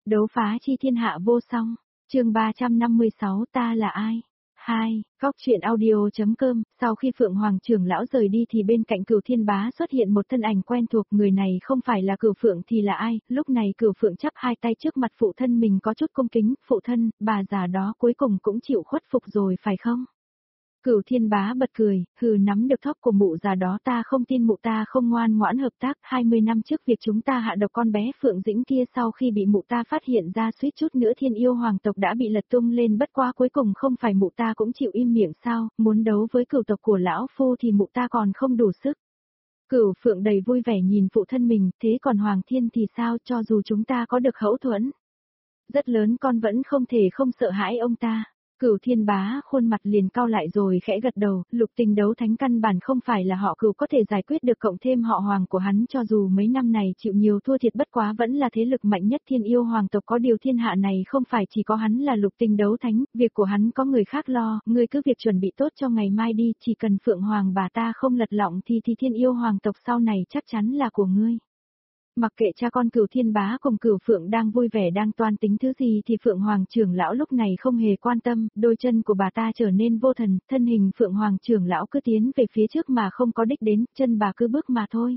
Đấu phá chi thiên hạ vô song, chương 356 ta là ai? 2. Góc truyện audio.com. Sau khi Phượng Hoàng trưởng lão rời đi thì bên cạnh Cửu Thiên Bá xuất hiện một thân ảnh quen thuộc, người này không phải là Cửu Phượng thì là ai? Lúc này Cửu Phượng chắp hai tay trước mặt phụ thân mình có chút cung kính, phụ thân, bà già đó cuối cùng cũng chịu khuất phục rồi phải không? Cửu Thiên Bá bật cười, nắm được thóc của mụ già đó, ta không tin mụ ta không ngoan ngoãn hợp tác. 20 năm trước việc chúng ta hạ độc con bé Phượng Dĩnh kia, sau khi bị mụ ta phát hiện ra suýt chút nữa Thiên Yêu Hoàng tộc đã bị lật tung lên, bất quá cuối cùng không phải mụ ta cũng chịu im miệng sao? Muốn đấu với cửu tộc của lão phu thì mụ ta còn không đủ sức. Cửu Phượng đầy vui vẻ nhìn phụ thân mình, thế còn Hoàng Thiên thì sao? Cho dù chúng ta có được hậu thuẫn rất lớn, con vẫn không thể không sợ hãi ông ta. Cửu Thiên Bá khuôn mặt liền cau lại rồi khẽ gật đầu, lục tình đấu thánh căn bản không phải là họ Cửu có thể giải quyết được, cộng thêm họ Hoàng của hắn cho dù mấy năm này chịu nhiều thua thiệt bất quá vẫn là thế lực mạnh nhất Thiên Yêu Hoàng tộc, có điều thiên hạ này không phải chỉ có hắn là lục tình đấu thánh, việc của hắn có người khác lo, ngươi cứ việc chuẩn bị tốt cho ngày mai đi, chỉ cần Phượng Hoàng bà ta không lật lọng thì Thiên Yêu Hoàng tộc sau này chắc chắn là của ngươi. Mặc kệ cha con Cửu Thiên Bá cùng Cửu Phượng đang vui vẻ đang toan tính thứ gì thì Phượng Hoàng trưởng lão lúc này không hề quan tâm, đôi chân của bà ta trở nên vô thần, thân hình Phượng Hoàng trưởng lão cứ tiến về phía trước mà không có đích đến, chân bà cứ bước mà thôi.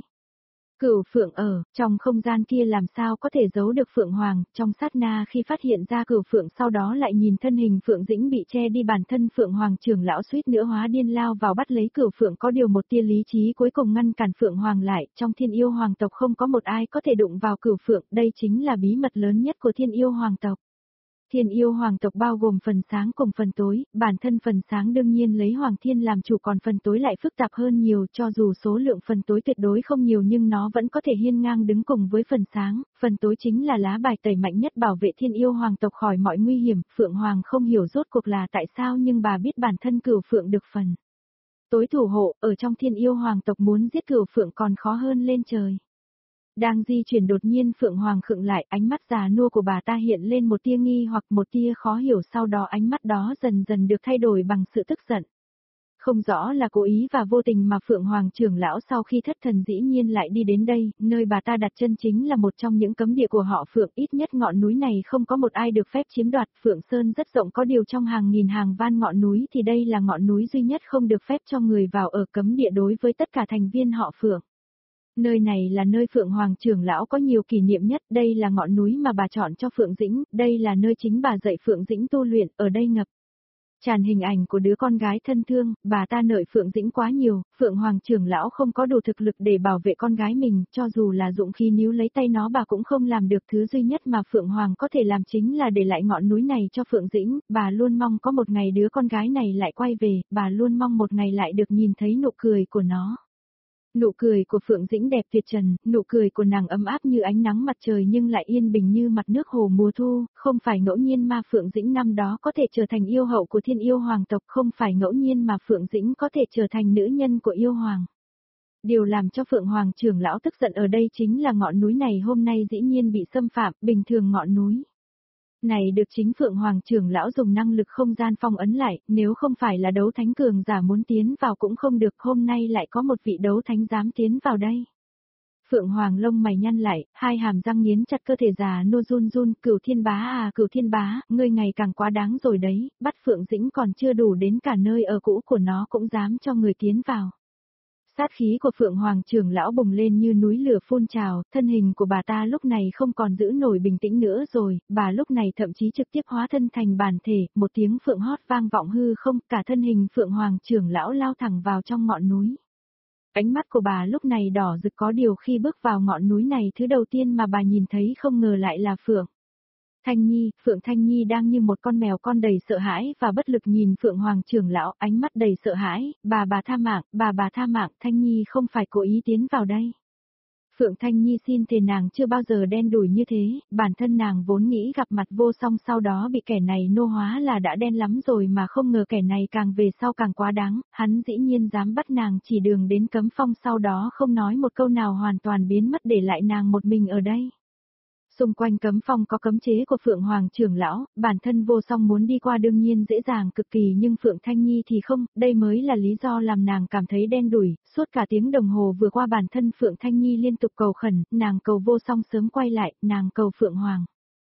Cửu Phượng ở trong không gian kia làm sao có thể giấu được Phượng Hoàng, trong sát na khi phát hiện ra Cửu Phượng sau đó lại nhìn thân hình Phượng Dĩnh bị che đi, bản thân Phượng Hoàng trưởng lão suýt nữa hóa điên lao vào bắt lấy Cửu Phượng, có điều một tia lý trí cuối cùng ngăn cản Phượng Hoàng lại, trong Thiên Yêu Hoàng tộc không có một ai có thể đụng vào Cửu Phượng, đây chính là bí mật lớn nhất của Thiên Yêu Hoàng tộc. Thiên Yêu Hoàng tộc bao gồm phần sáng cùng phần tối, bản thân phần sáng đương nhiên lấy Hoàng Thiên làm chủ, còn phần tối lại phức tạp hơn nhiều, cho dù số lượng phần tối tuyệt đối không nhiều nhưng nó vẫn có thể hiên ngang đứng cùng với phần sáng, phần tối chính là lá bài tẩy mạnh nhất bảo vệ Thiên Yêu Hoàng tộc khỏi mọi nguy hiểm. Phượng Hoàng không hiểu rốt cuộc là tại sao nhưng bà biết bản thân Cửu Phượng được phần tối thủ hộ, ở trong Thiên Yêu Hoàng tộc muốn giết Cửu Phượng còn khó hơn lên trời. Đang di chuyển đột nhiên Phượng Hoàng khựng lại, ánh mắt già nua của bà ta hiện lên một tia nghi hoặc một tia khó hiểu, sau đó ánh mắt đó dần dần được thay đổi bằng sự tức giận. Không rõ là cố ý và vô tình mà Phượng Hoàng trưởng lão sau khi thất thần dĩ nhiên lại đi đến đây, nơi bà ta đặt chân chính là một trong những cấm địa của họ Phượng, ít nhất ngọn núi này không có một ai được phép chiếm đoạt. Phượng Sơn rất rộng, có điều trong hàng nghìn hàng van ngọn núi thì đây là ngọn núi duy nhất không được phép cho người vào, ở cấm địa đối với tất cả thành viên họ Phượng. Nơi này là nơi Phượng Hoàng trưởng lão có nhiều kỷ niệm nhất, đây là ngọn núi mà bà chọn cho Phượng Dĩnh, đây là nơi chính bà dạy Phượng Dĩnh tu luyện, ở đây ngập tràn hình ảnh của đứa con gái thân thương, bà ta nợ Phượng Dĩnh quá nhiều, Phượng Hoàng trưởng lão không có đủ thực lực để bảo vệ con gái mình, cho dù là dụng khí níu lấy tay nó bà cũng không làm được, thứ duy nhất mà Phượng Hoàng có thể làm chính là để lại ngọn núi này cho Phượng Dĩnh, bà luôn mong có một ngày đứa con gái này lại quay về, bà luôn mong một ngày lại được nhìn thấy nụ cười của nó. Nụ cười của Phượng Dĩnh đẹp tuyệt trần, nụ cười của nàng ấm áp như ánh nắng mặt trời nhưng lại yên bình như mặt nước hồ mùa thu, không phải ngẫu nhiên mà Phượng Dĩnh năm đó có thể trở thành yêu hậu của Thiên Yêu Hoàng tộc, không phải ngẫu nhiên mà Phượng Dĩnh có thể trở thành nữ nhân của yêu hoàng. Điều làm cho Phượng Hoàng trưởng lão tức giận ở đây chính là ngọn núi này hôm nay dĩ nhiên bị xâm phạm, bình thường ngọn núi này được chính Phượng Hoàng trưởng lão dùng năng lực không gian phong ấn lại, nếu không phải là đấu thánh cường giả muốn tiến vào cũng không được, hôm nay lại có một vị đấu thánh dám tiến vào đây. Phượng Hoàng lông mày nhăn lại, hai hàm răng nghiến chặt, cơ thể già nua run run, Cửu Thiên Bá à, Cửu Thiên Bá, ngươi ngày càng quá đáng rồi đấy, bắt Phượng Dĩnh còn chưa đủ, đến cả nơi ở cũ của nó cũng dám cho người tiến vào. Sát khí của Phượng Hoàng trưởng lão bùng lên như núi lửa phun trào, thân hình của bà ta lúc này không còn giữ nổi bình tĩnh nữa rồi, bà lúc này thậm chí trực tiếp hóa thân thành bản thể, một tiếng phượng hót vang vọng hư không, cả thân hình Phượng Hoàng trưởng lão lao thẳng vào trong ngọn núi. Ánh mắt của bà lúc này đỏ rực, có điều khi bước vào ngọn núi này thứ đầu tiên mà bà nhìn thấy không ngờ lại là Phượng Thanh Nhi. Phượng Thanh Nhi đang như một con mèo con đầy sợ hãi và bất lực nhìn Phượng Hoàng trưởng lão, ánh mắt đầy sợ hãi, bà tha mạng, bà tha mạng, Thanh Nhi không phải cố ý tiến vào đây. Phượng Thanh Nhi xin thề nàng chưa bao giờ đen đủi như thế, bản thân nàng vốn nghĩ gặp mặt vô song sau đó bị kẻ này nô hóa là đã đen lắm rồi mà không ngờ kẻ này càng về sau càng quá đáng, hắn dĩ nhiên dám bắt nàng chỉ đường đến cấm phong sau đó không nói một câu nào hoàn toàn biến mất để lại nàng một mình ở đây. Xung quanh cấm phong có cấm chế của Phượng Hoàng trưởng lão, bản thân vô song muốn đi qua đương nhiên dễ dàng cực kỳ nhưng Phượng Thanh Nhi thì không, đây mới là lý do làm nàng cảm thấy đen đủi. Suốt cả tiếng đồng hồ vừa qua bản thân Phượng Thanh Nhi liên tục cầu khẩn, nàng cầu vô song sớm quay lại, nàng cầu Phượng Hoàng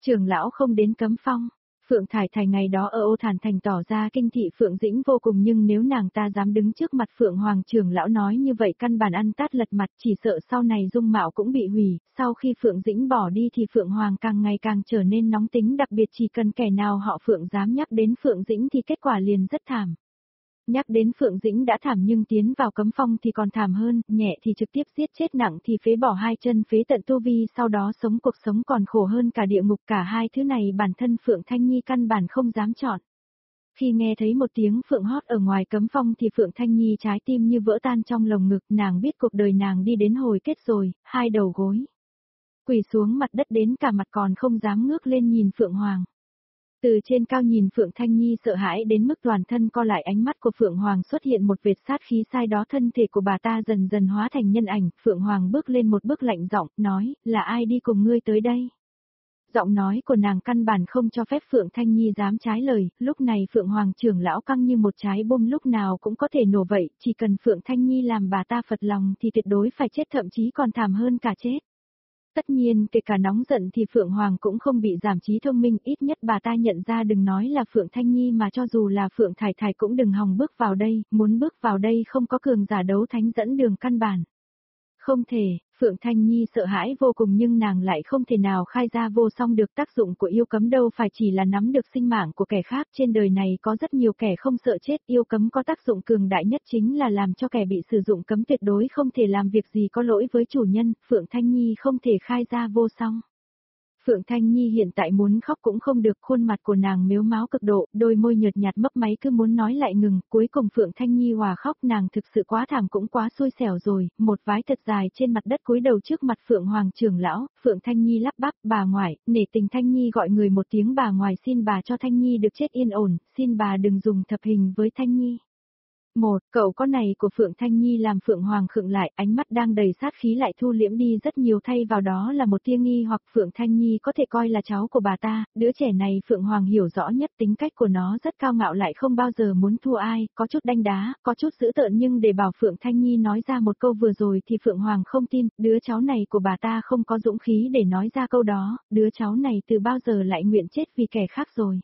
Trưởng lão không đến cấm phong. Phượng Thải Thải ngày đó ở Ô Thản Thành tỏ ra kinh thị Phượng Dĩnh vô cùng, nhưng nếu nàng ta dám đứng trước mặt Phượng Hoàng trưởng lão nói như vậy căn bản ăn tát lật mặt, chỉ sợ sau này dung mạo cũng bị hủy. Sau khi Phượng Dĩnh bỏ đi thì Phượng Hoàng càng ngày càng trở nên nóng tính, đặc biệt chỉ cần kẻ nào họ Phượng dám nhắc đến Phượng Dĩnh thì kết quả liền rất thảm. Nhắc đến Phượng Dĩnh đã thảm nhưng tiến vào cấm phong thì còn thảm hơn, nhẹ thì trực tiếp giết chết, nặng thì phế bỏ hai chân, phế tận tu vi, sau đó sống cuộc sống còn khổ hơn cả địa ngục. Cả hai thứ này bản thân Phượng Thanh Nhi căn bản không dám chọn. Khi nghe thấy một tiếng phượng hót ở ngoài cấm phong thì Phượng Thanh Nhi trái tim như vỡ tan trong lồng ngực, nàng biết cuộc đời nàng đi đến hồi kết rồi, hai đầu gối quỳ xuống mặt đất đến cả mặt còn không dám ngước lên nhìn Phượng Hoàng. Từ trên cao nhìn Phượng Thanh Nhi sợ hãi đến mức toàn thân co lại, ánh mắt của Phượng Hoàng xuất hiện một vệt sát khí, sai đó thân thể của bà ta dần dần hóa thành nhân ảnh. Phượng Hoàng bước lên một bước lạnh giọng, nói, là ai đi cùng ngươi tới đây? Giọng nói của nàng căn bản không cho phép Phượng Thanh Nhi dám trái lời, lúc này Phượng Hoàng trưởng lão căng như một trái bom, lúc nào cũng có thể nổ vậy, chỉ cần Phượng Thanh Nhi làm bà ta phật lòng thì tuyệt đối phải chết, thậm chí còn thảm hơn cả chết. Tất nhiên kể cả nóng giận thì Phượng Hoàng cũng không bị giảm trí thông minh, ít nhất bà ta nhận ra đừng nói là Phượng Thanh Nhi mà cho dù là Phượng Thải Thải cũng đừng hòng bước vào đây, muốn bước vào đây không có cường giả đấu thánh dẫn đường căn bản. Không thể, Phượng Thanh Nhi sợ hãi vô cùng nhưng nàng lại không thể nào khai ra vô song được. Tác dụng của yêu cấm đâu phải chỉ là nắm được sinh mạng của kẻ khác, trên đời này có rất nhiều kẻ không sợ chết, yêu cấm có tác dụng cường đại nhất chính là làm cho kẻ bị sử dụng cấm tuyệt đối không thể làm việc gì có lỗi với chủ nhân. Phượng Thanh Nhi không thể khai ra vô song. Phượng Thanh Nhi hiện tại muốn khóc cũng không được, khuôn mặt của nàng mếu máo cực độ, đôi môi nhợt nhạt mấp máy cứ muốn nói lại ngừng, cuối cùng Phượng Thanh Nhi hòa khóc. Nàng thực sự quá thảm cũng quá xui xẻo rồi, một vái thật dài trên mặt đất cúi đầu trước mặt Phượng Hoàng trưởng lão. Phượng Thanh Nhi lắp bắp, bà ngoại, nể tình Thanh Nhi gọi người một tiếng bà ngoại, xin bà cho Thanh Nhi được chết yên ổn, xin bà đừng dùng thập hình với Thanh Nhi. Một, cậu con này của Phượng Thanh Nhi làm Phượng Hoàng khựng lại, ánh mắt đang đầy sát khí lại thu liễm đi rất nhiều, thay vào đó là một tia nghi hoặc. Phượng Thanh Nhi có thể coi là cháu của bà ta, đứa trẻ này Phượng Hoàng hiểu rõ nhất, tính cách của nó rất cao ngạo lại không bao giờ muốn thua ai, có chút đanh đá, có chút dữ tợn, nhưng để bảo Phượng Thanh Nhi nói ra một câu vừa rồi thì Phượng Hoàng không tin, đứa cháu này của bà ta không có dũng khí để nói ra câu đó, đứa cháu này từ bao giờ lại nguyện chết vì kẻ khác rồi.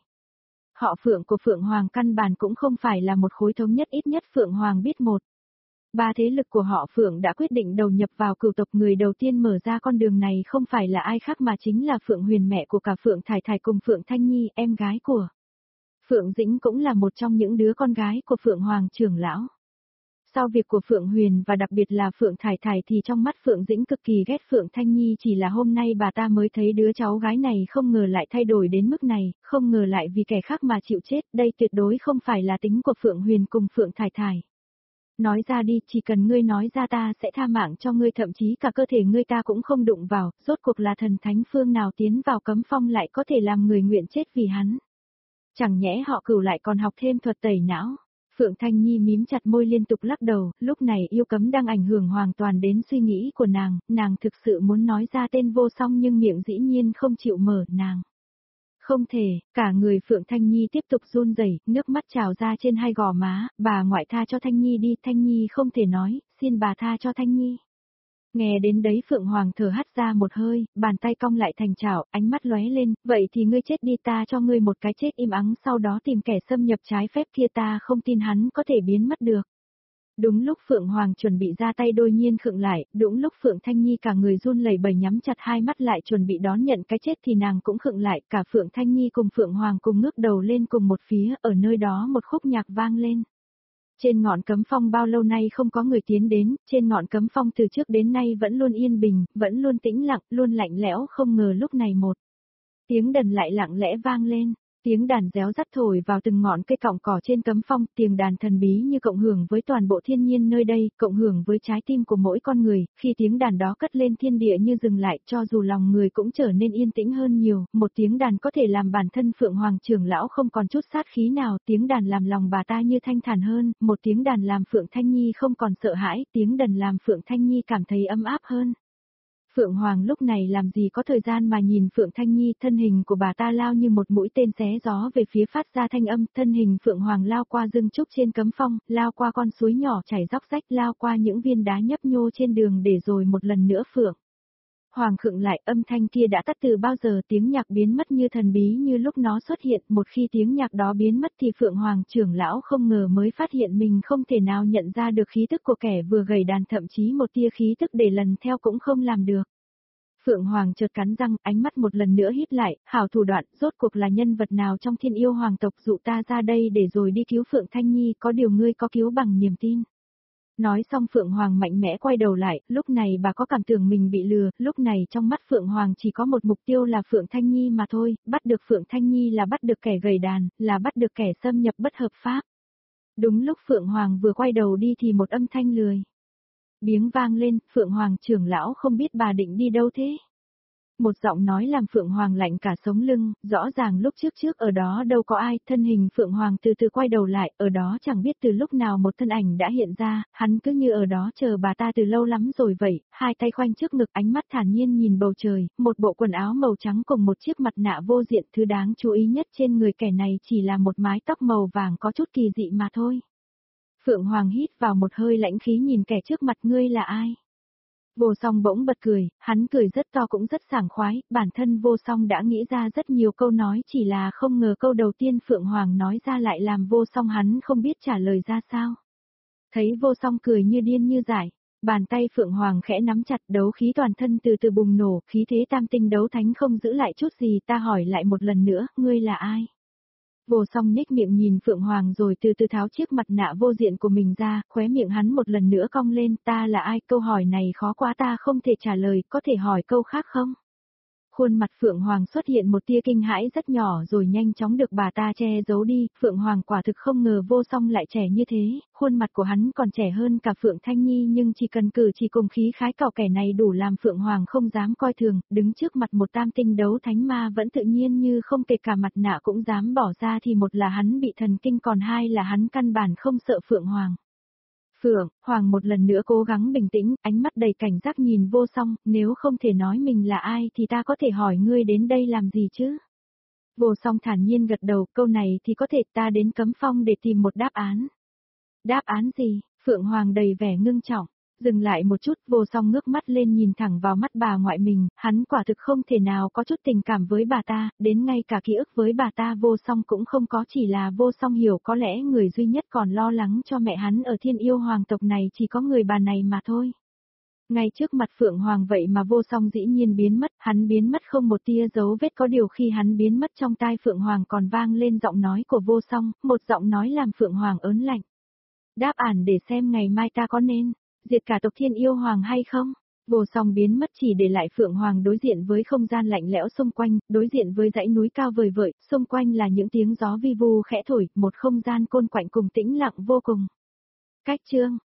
Họ Phượng của Phượng Hoàng căn bản cũng không phải là một khối thống nhất, ít nhất Phượng Hoàng biết một. Ba thế lực của họ Phượng đã quyết định đầu nhập vào cửu tộc, người đầu tiên mở ra con đường này không phải là ai khác mà chính là Phượng Huyền, mẹ của cả Phượng Thải Thải cùng Phượng Thanh Nhi, em gái của Phượng Dĩnh, cũng là một trong những đứa con gái của Phượng Hoàng trưởng lão. Sau việc của Phượng Huyền và đặc biệt là Phượng Thải Thải thì trong mắt Phượng Dĩnh cực kỳ ghét Phượng Thanh Nhi, chỉ là hôm nay bà ta mới thấy đứa cháu gái này không ngờ lại thay đổi đến mức này, không ngờ lại vì kẻ khác mà chịu chết, đây tuyệt đối không phải là tính của Phượng Huyền cùng Phượng Thải Thải. Nói ra đi, chỉ cần ngươi nói ra ta sẽ tha mạng cho ngươi, thậm chí cả cơ thể ngươi ta cũng không đụng vào, rốt cuộc là thần thánh phương nào tiến vào cấm phong lại có thể làm người nguyện chết vì hắn. Chẳng nhẽ họ Cửu lại còn học thêm thuật tẩy não. Phượng Thanh Nhi mím chặt môi liên tục lắc đầu, lúc này yêu cấm đang ảnh hưởng hoàn toàn đến suy nghĩ của nàng thực sự muốn nói ra tên vô song nhưng miệng dĩ nhiên không chịu mở, nàng. Không thể, cả người Phượng Thanh Nhi tiếp tục run rẩy, nước mắt trào ra trên hai gò má, bà ngoại tha cho Thanh Nhi đi, Thanh Nhi không thể nói, xin bà tha cho Thanh Nhi. Nghe đến đấy Phượng Hoàng thở hắt ra một hơi, bàn tay cong lại thành chảo, ánh mắt lóe lên, vậy thì ngươi chết đi, ta cho ngươi một cái chết im ắng, sau đó tìm kẻ xâm nhập trái phép kia, ta không tin hắn có thể biến mất được. Đúng lúc Phượng Hoàng chuẩn bị ra tay đột nhiên khựng lại, đúng lúc Phượng Thanh Nhi cả người run lẩy bẩy nhắm chặt hai mắt lại chuẩn bị đón nhận cái chết thì nàng cũng khựng lại, cả Phượng Thanh Nhi cùng Phượng Hoàng cùng ngước đầu lên cùng một phía, ở nơi đó một khúc nhạc vang lên. Trên ngọn cấm phong bao lâu nay không có người tiến đến, trên ngọn cấm phong từ trước đến nay vẫn luôn yên bình, vẫn luôn tĩnh lặng, luôn lạnh lẽo, không ngờ lúc này một tiếng đàn lại lặng lẽ vang lên. Tiếng đàn réo rắt thổi vào từng ngọn cây cọng cỏ trên cấm phong, tiếng đàn thần bí như cộng hưởng với toàn bộ thiên nhiên nơi đây, cộng hưởng với trái tim của mỗi con người, khi tiếng đàn đó cất lên thiên địa như dừng lại, cho dù lòng người cũng trở nên yên tĩnh hơn nhiều, một tiếng đàn có thể làm bản thân Phượng Hoàng trưởng lão không còn chút sát khí nào, tiếng đàn làm lòng bà ta như thanh thản hơn, một tiếng đàn làm Phượng Thanh Nhi không còn sợ hãi, tiếng đàn làm Phượng Thanh Nhi cảm thấy ấm áp hơn. Phượng Hoàng lúc này làm gì có thời gian mà nhìn Phượng Thanh Nhi, thân hình của bà ta lao như một mũi tên xé gió về phía phát ra thanh âm, thân hình Phượng Hoàng lao qua rừng trúc trên cấm phong, lao qua con suối nhỏ chảy róc rách, lao qua những viên đá nhấp nhô trên đường để rồi một lần nữa Phượng Hoàng khựng lại, âm thanh kia đã tắt từ bao giờ, tiếng nhạc biến mất như thần bí như lúc nó xuất hiện, một khi tiếng nhạc đó biến mất thì Phượng Hoàng trưởng lão không ngờ mới phát hiện mình không thể nào nhận ra được khí tức của kẻ vừa gầy đàn, thậm chí một tia khí tức để lần theo cũng không làm được. Phượng Hoàng chợt cắn răng, ánh mắt một lần nữa híp lại, hảo thủ đoạn, rốt cuộc là nhân vật nào trong Thiên Yêu Hoàng tộc dụ ta ra đây để rồi đi cứu Phượng Thanh Nhi, có điều ngươi có cứu bằng niềm tin. Nói xong Phượng Hoàng mạnh mẽ quay đầu lại, lúc này bà có cảm tưởng mình bị lừa, lúc này trong mắt Phượng Hoàng chỉ có một mục tiêu là Phượng Thanh Nhi mà thôi, bắt được Phượng Thanh Nhi là bắt được kẻ gầy đàn, là bắt được kẻ xâm nhập bất hợp pháp. Đúng lúc Phượng Hoàng vừa quay đầu đi thì một âm thanh lười biếng vang lên, Phượng Hoàng trưởng lão không biết bà định đi đâu thế? Một giọng nói làm Phượng Hoàng lạnh cả sống lưng, rõ ràng lúc trước ở đó đâu có ai, thân hình Phượng Hoàng từ từ quay đầu lại, ở đó chẳng biết từ lúc nào một thân ảnh đã hiện ra, hắn cứ như ở đó chờ bà ta từ lâu lắm rồi vậy, hai tay khoanh trước ngực, ánh mắt thản nhiên nhìn bầu trời, một bộ quần áo màu trắng cùng một chiếc mặt nạ vô diện, thứ đáng chú ý nhất trên người kẻ này chỉ là một mái tóc màu vàng có chút kỳ dị mà thôi. Phượng Hoàng hít vào một hơi lãnh khí nhìn kẻ trước mặt, ngươi là ai? Vô Song bỗng bật cười, hắn cười rất to cũng rất sảng khoái, bản thân Vô Song đã nghĩ ra rất nhiều câu nói, chỉ là không ngờ câu đầu tiên Phượng Hoàng nói ra lại làm Vô Song hắn không biết trả lời ra sao. Thấy Vô Song cười như điên như dại, bàn tay Phượng Hoàng khẽ nắm chặt, đấu khí toàn thân từ từ bùng nổ, khí thế tam tinh đấu thánh không giữ lại chút gì, ta hỏi lại một lần nữa, ngươi là ai? Vô Song nhếch miệng nhìn Phượng Hoàng rồi từ từ tháo chiếc mặt nạ vô diện của mình ra, khóe miệng hắn một lần nữa cong lên, ta là ai? Câu hỏi này khó quá ta không thể trả lời, có thể hỏi câu khác không? Khuôn mặt Phượng Hoàng xuất hiện một tia kinh hãi rất nhỏ rồi nhanh chóng được bà ta che giấu đi, Phượng Hoàng quả thực không ngờ Vô Song lại trẻ như thế, khuôn mặt của hắn còn trẻ hơn cả Phượng Thanh Nhi nhưng chỉ cần cử chỉ cùng khí khái cào kẻ này đủ làm Phượng Hoàng không dám coi thường, đứng trước mặt một tam tinh đấu thánh ma vẫn tự nhiên như không, kể cả mặt nạ cũng dám bỏ ra thì một là hắn bị thần kinh còn hai là hắn căn bản không sợ Phượng Hoàng. Phượng Hoàng một lần nữa cố gắng bình tĩnh, ánh mắt đầy cảnh giác nhìn Vô Song, nếu không thể nói mình là ai thì ta có thể hỏi ngươi đến đây làm gì chứ? Vô Song thản nhiên gật đầu, câu này thì có thể, ta đến Cấm Phong để tìm một đáp án. Đáp án gì? Phượng Hoàng đầy vẻ ngưng trọng. Dừng lại một chút, Vô Song ngước mắt lên nhìn thẳng vào mắt bà ngoại mình, hắn quả thực không thể nào có chút tình cảm với bà ta, đến ngay cả ký ức với bà ta Vô Song cũng không có, chỉ là Vô Song hiểu có lẽ người duy nhất còn lo lắng cho mẹ hắn ở Thiên Yêu Hoàng tộc này chỉ có người bà này mà thôi. Ngay trước mặt Phượng Hoàng vậy mà Vô Song dĩ nhiên biến mất, hắn biến mất không một tia dấu vết, có điều khi hắn biến mất trong tai Phượng Hoàng còn vang lên giọng nói của Vô Song, một giọng nói làm Phượng Hoàng ớn lạnh. Đáp án để xem ngày mai ta có nên diệt cả tộc Thiên Yêu Hoàng hay không? Vô Song biến mất chỉ để lại Phượng Hoàng đối diện với không gian lạnh lẽo xung quanh, đối diện với dãy núi cao vời vợi, xung quanh là những tiếng gió vi vu khẽ thổi, một không gian côn quạnh cùng tĩnh lặng vô cùng. Cách chương